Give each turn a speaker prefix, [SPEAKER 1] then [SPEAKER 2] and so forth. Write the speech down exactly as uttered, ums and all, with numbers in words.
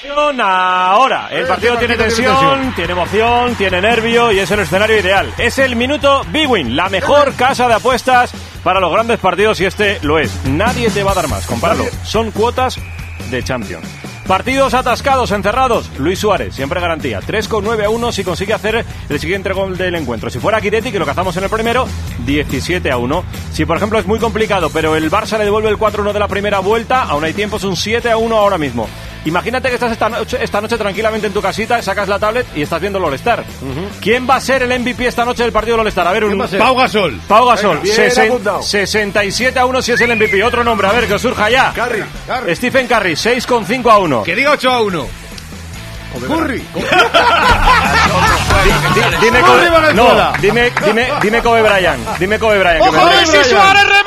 [SPEAKER 1] Ahora, el partido tiene tensión, tiene emoción, tiene nervio y es el escenario ideal. Es el minuto Bwin, la mejor casa de apuestas para los grandes partidos y este lo es. Nadie te va a dar más, compáralo. Son cuotas de Champions. Partidos atascados, encerrados. Luis Suárez, siempre garantía. tres coma nueve a uno si consigue hacer el siguiente gol del encuentro. Si fuera Guidetti, que lo cazamos en el primero, diecisiete a uno. Si, por ejemplo, es muy complicado, pero el Barça le devuelve el cuatro uno de la primera vuelta, aún hay tiempo, es un siete a uno ahora mismo. Imagínate que estás esta noche, esta noche tranquilamente en tu casita, sacas la tablet y estás viendo el All-Star. Uh-huh. ¿Quién va a ser el M V P esta noche del partido del All-Star? A ver, un...
[SPEAKER 2] Pau Gasol.
[SPEAKER 1] Pau Gasol. Sesen... sesenta y siete a uno si es el M V P. Otro nombre, a ver, que os surja ya.
[SPEAKER 2] Curry. Curry.
[SPEAKER 1] Stephen Curry, seis coma cinco a uno.
[SPEAKER 2] Que diga ocho a uno. Curry.
[SPEAKER 1] Dime Kobe, no, dime, dime, dime Kobe Bryant. Dime Kobe Bryant.
[SPEAKER 3] ¡Ojo, Messi, Suárez!